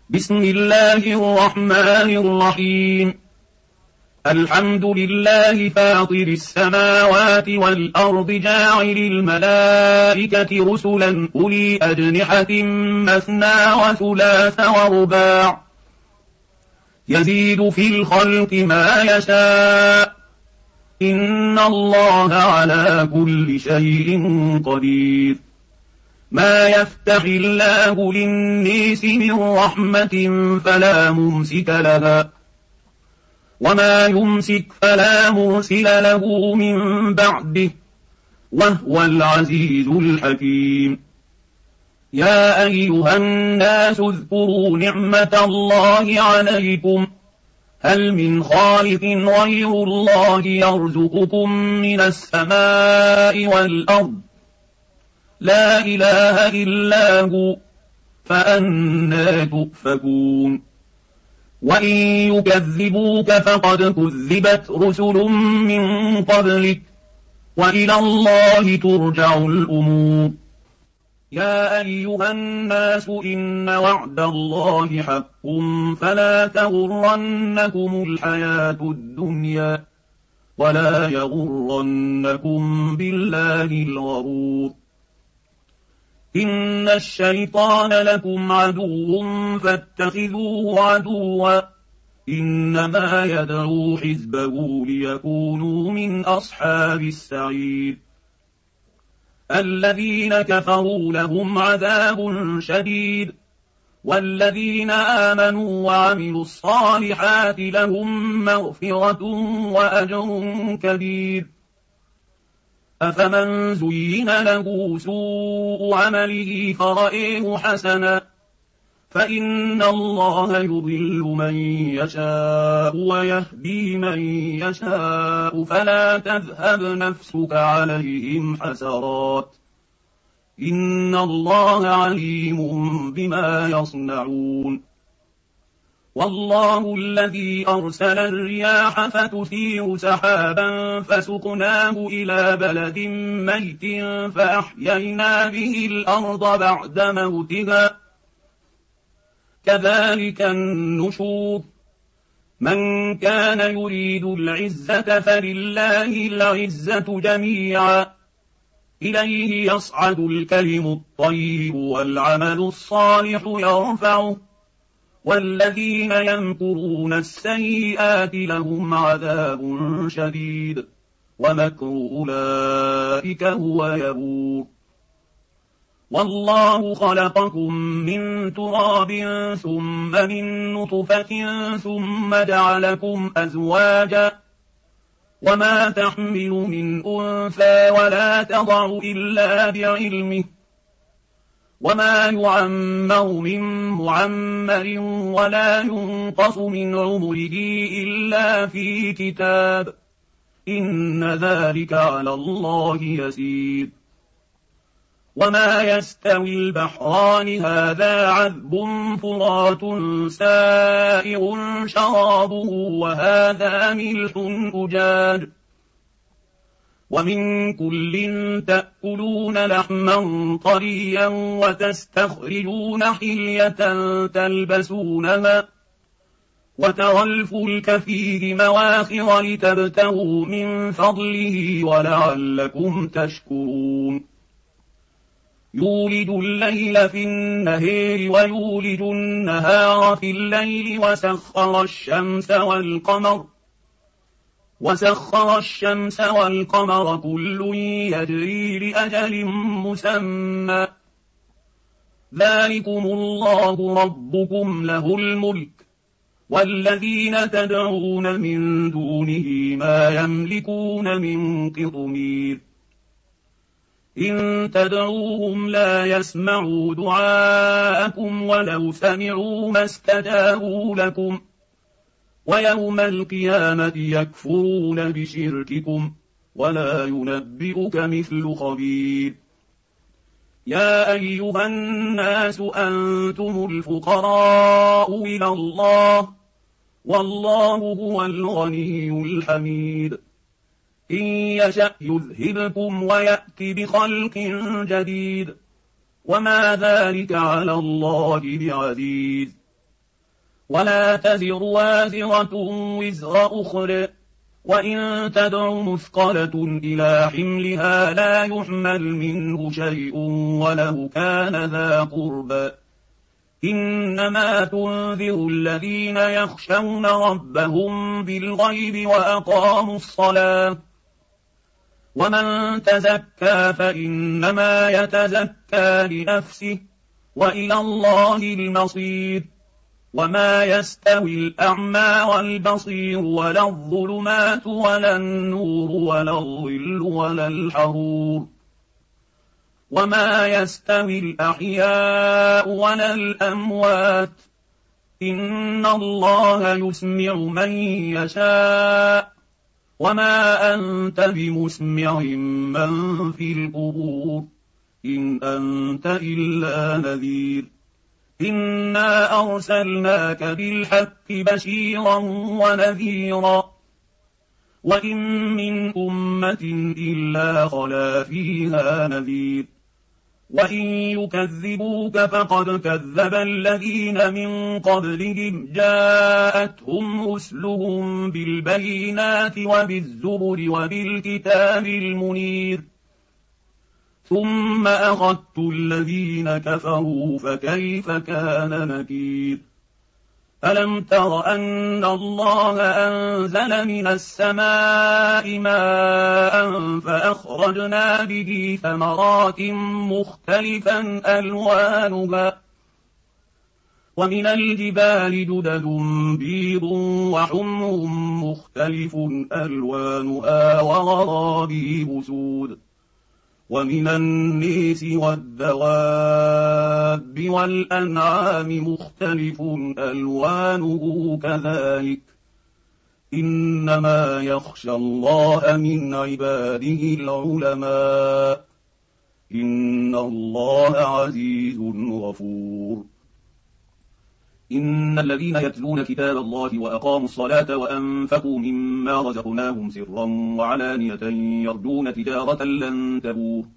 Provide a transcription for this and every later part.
بسم الله الرحمن الرحيم. الحمد لله فاطر السماوات والأرض جاعل الملائكة رسلا أولي أجنحة مثنى وثلاث ورباع يزيد في الخلق ما يشاء إن الله على كل شيء قدير. ما يفتح الله للناس من رحمة فلا ممسك لها وما يمسك فلا مرسل له من بعده وهو العزيز الحكيم. يا أيها الناس اذكروا نعمة الله عليكم هل من خالق غير الله يرزقكم من السماء والأرض لا إله إلا هو فأنى تؤفكون. وإن يكذبوك فقد كذبت رسل من قبلك وإلى الله ترجع الأمور. يا أيها الناس إن وعد الله حق فلا تغرنكم الحياة الدنيا ولا يغرنكم بالله الغرور. إن الشيطان لكم عدو فاتخذوه عدوا إنما يدعو حزبه ليكونوا من أصحاب السعير. الذين كفروا لهم عذاب شديد والذين آمنوا وعملوا الصالحات لهم مغفرة وأجر كبير. أفمن زين له سوء عمله فرأيه حسنا فإن الله يضل من يشاء ويهدي من يشاء فلا تذهب نفسك عليهم حسرات إن الله عليم بما يصنعون. والله الذي أرسل الرياح فتثير سحابا فسقناه إلى بلد ميت فأحيينا به الأرض بعد موتها كذلك النشور. من كان يريد العزة فلله العزة جميعا إليه يصعد الكلم الطيب والعمل الصالح يرفعه والذين يمكرون السيئات لهم عذاب شديد ومكر أولئك هو يبور. والله خلقكم من تراب ثم من نطفة ثم جعلكم أزواجا وما تحمل من أنثى ولا تضع إلا بعلمه وما يعمر من معمر ولا ينقص من عمره إلا في كتاب إن ذلك على الله يسير. وما يستوي البحران هذا عذب فرات سائغ شرابه وهذا ملح أجاج ومن كل تأكلون لحما طريا وتستخرجون حلية تلبسونها وترى الفلك فيه مواخر لتبتغوا من فضله ولعلكم تشكرون. يولج الليل في النهار ويولج النهار في الليل وسخر الشمس والقمر كل يجري لأجل مسمى ذلكم الله ربكم له الملك والذين تدعون من دونه ما يملكون من قطمير. إن تدعوهم لا يسمعوا دعاءكم ولو سمعوا ما استجابوا لكم ويوم القيامة يكفرون بشرككم ولا ينبئك مثل خبير. يا أيها الناس أنتم الفقراء إلى الله والله هو الغني الحميد. إن يشأ يذهبكم ويأتي بخلق جديد وما ذلك على الله بعزيز. ولا تزر وازرة وزر أخرى، وإن تدع مثقلة إلى حملها لا يحمل منه شيء ولو كان ذا قربى. إنما تنذر الذين يخشون ربهم بالغيب وأقاموا الصلاة، ومن تزكى فإنما يتزكى لنفسه، وإلى الله المصير. وما يستوي الأعمى والبصير ولا الظلمات ولا النور ولا الظل ولا الحرور، وما يستوي الأحياء ولا الأموات، إن الله يسمع من يشاء، وما أنت بمسمع من في القبور، إن أنت إلا نذير. إنا أرسلناك بالحق بشيرا ونذيرا، وإن من أمة إلا خلا فيها نذير، وإن يكذبوك فقد كذب الذين من قبلهم جاءتهم رسلهم بالبينات وبالزبر وبالكتاب المنير، ثم أخذت الذين كفروا فكيف كان نكير. ألم تر أن الله أنزل من السماء ماء فأخرجنا به ثمرات مختلفا ألوانها، ومن الجبال جدد بيض وحمر مختلف ألوانها وغرابيب سود، ومن النيس والدواب والأنعام مختلف ألوانه كذلك، إنما يخشى الله من عباده العلماء، إن الله عزيز غفور. إن الذين يتلون كتاب الله وأقاموا الصلاة وأنفقوا مما رزقناهم سرا وعلانية يرجون تجارة لن تبور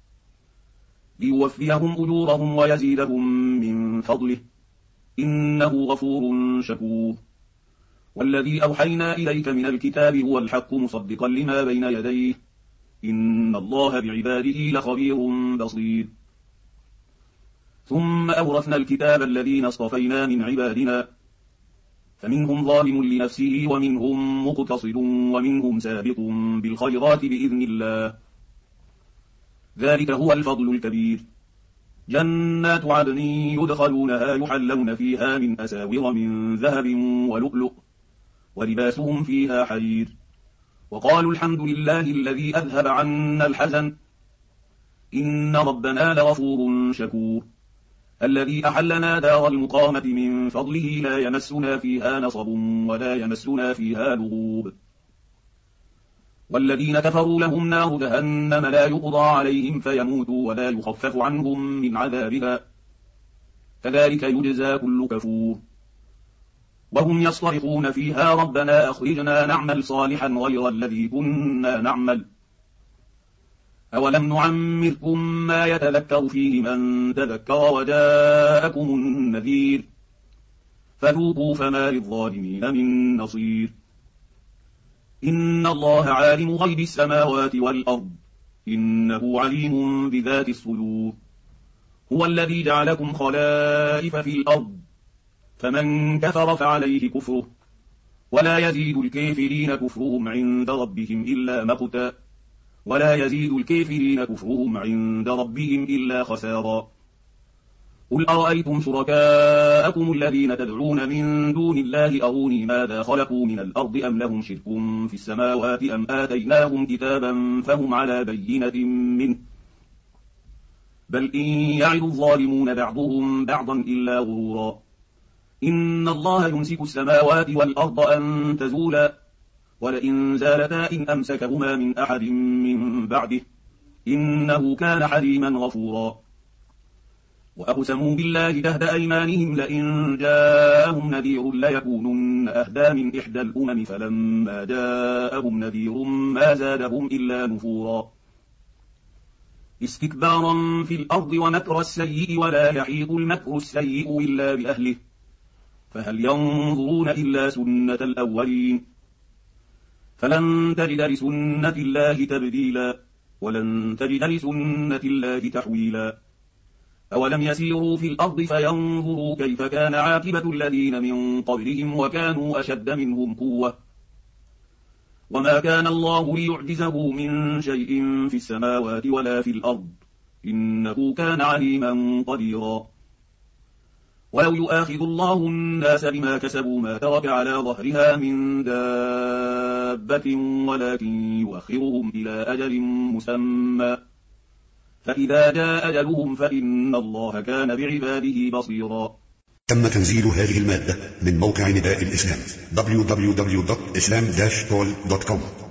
ليوفيهم أجورهم ويزيدهم من فضله، إنه غفور شكور. والذي أوحينا إليك من الكتاب هو الحق مصدقا لما بين يديه، إن الله بعباده لخبير بصير. ثم أورثنا الكتاب الذين اصطفينا من عبادنا، فمنهم ظالم لنفسه ومنهم مقتصد ومنهم سابق بالخيرات بإذن الله، ذلك هو الفضل الكبير. جنات عدن يدخلونها يحلون فيها من أساور من ذهب ولؤلؤ ولباسهم فيها حرير، وقالوا الحمد لله الذي أذهب عنا الحزن، إن ربنا لغفور شكور. الذي أحلنا دار المقامة من فضله لا يمسنا فيها نصب ولا يمسنا فيها لغوب. والذين كفروا لهم نار جهنم لا يقضى عليهم فيموتوا ولا يخفف عنهم من عذابها، كذلك يجزى كل كفور. وهم يصطرخون فيها ربنا أخرجنا نعمل صالحا غير الذي كنا نعمل، أولم نعمركم ما يتذكر فيه من تذكر وجاءكم النذير، فذوقوا فما للظالمين من نصير. إن الله عالم غيب السماوات والأرض، إنه عليم بذات الصدور. هو الذي جعلكم خلائف في الأرض، فمن كفر فعليه كفره، ولا يزيد الكافرين كفرهم عند ربهم إلا مقتا، ولا يزيد الكافرين كفرهم عند ربهم إلا خسارا. قل أرأيتم شركاءكم الذين تدعون من دون الله أروني ماذا خلقوا من الأرض أم لهم شرك في السماوات أم آتيناهم كتابا فهم على بينة منه، بل إن يعد الظالمون بعضهم بعضا إلا غرورا. إن الله يمسك السماوات والأرض أن تزولا، ولئن زالتا إن أمسكهما من أحد من بعده، إنه كان حليما غفورا. وأقسموا بالله جهد أيمانهم لئن جاءهم نذير ليكونن أهدى من إحدى الأمم، فلما جاءهم نذير ما زادهم إلا نفورا. استكبارا في الأرض ومكر السيء ولا يحيط المكر السيء إلا بأهله، فهل ينظرون إلا سنة الأولين فلن تجد لسنة الله تبديلا ولن تجد لسنة الله تحويلا أولم يسيروا في الأرض فينظروا كيف كان عاقبة الذين من قبلهم وكانوا أشد منهم قوة وما كان الله ليعجزه من شيء في السماوات ولا في الأرض إنه كان عليما قديرا ولو يؤاخذ الله الناس بما كسبوا ما ترك على ظهرها من دابة ولكن يؤخرهم إلى أجل مسمى فإذا جاء أجلهم فإن الله كان بعباده بصيرا. تم تنزيل هذه المادة من موقع نداء الإسلام www.islam-call.com